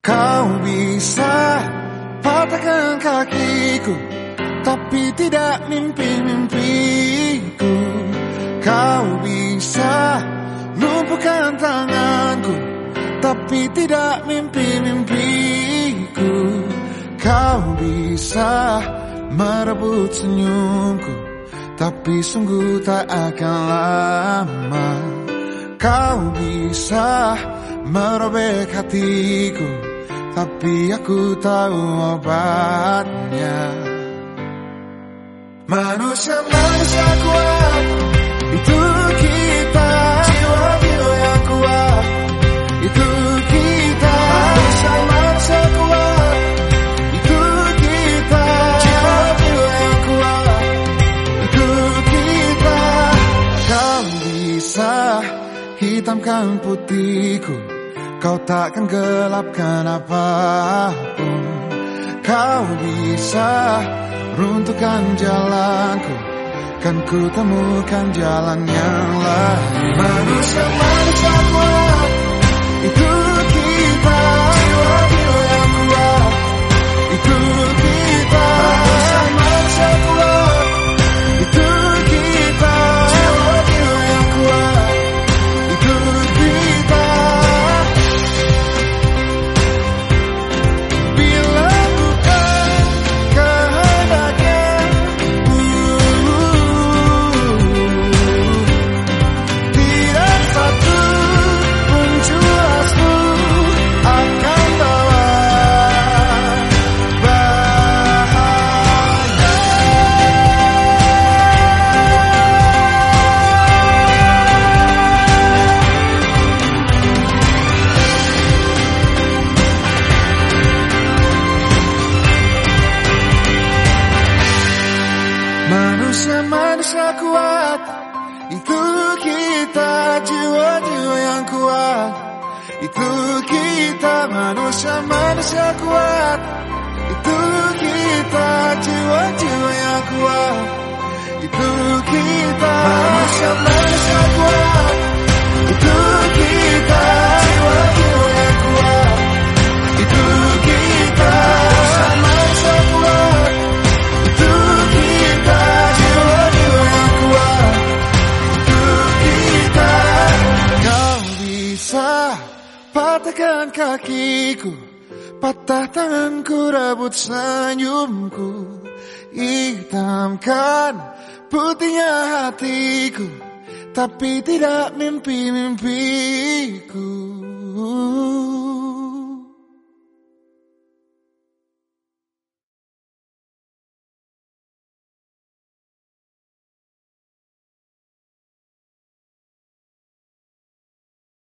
Kau bisa patahkan kakiku, tapi tidak mimpi-mimpiku. Kau bisa lumpuhkan tanganku, tapi tidak mimpi-mimpiku. Kau bisa merebut senyumku, tapi sungguh tak akan lama. Kau bisa merobek hatiku, tapi aku tahu obatnya. Manusia-manusia kuat, itu kita. Jiwa-jiwa yang kuat, itu kita. Manusia-manusia kuat, itu kita. Jiwa-jiwa yang kuat, itu kita. Kau bisa hitamkan putihku, kau takkan gelapkan apapun. Kau bisa runtuhkan jalanku, kan ku temukan jalan yang lain. Manusia-manusia kuat, itu kita. Jiwa-jiwa yang kuat, itu kita. Manusia-manusia kuat, itu kita. Jiwa-jiwa yang kuat, itu kita. Bila bukan kehendaknya, tidak satu pun jelasmu akan bawa bahaya. Manusia-manusia kuat, itu kita. Jiwa-jiwa yang kuat, itu kita. Manusia-manusia kuat, itu kita. Jiwa-jiwa yang kuat, itu kita. Manusia-manusia kuat, itu kita. Jiwa-jiwa yang kuat, itu kita. Manusia-manusia kuat, itu kita. Jiwa-jiwa yang kuat, itu kita. Kau bisa patahkan kakiku, patah tanganku, rebut senyumku, hitamkan putihnya hatiku, tapi tidak mimpi-mimpiku.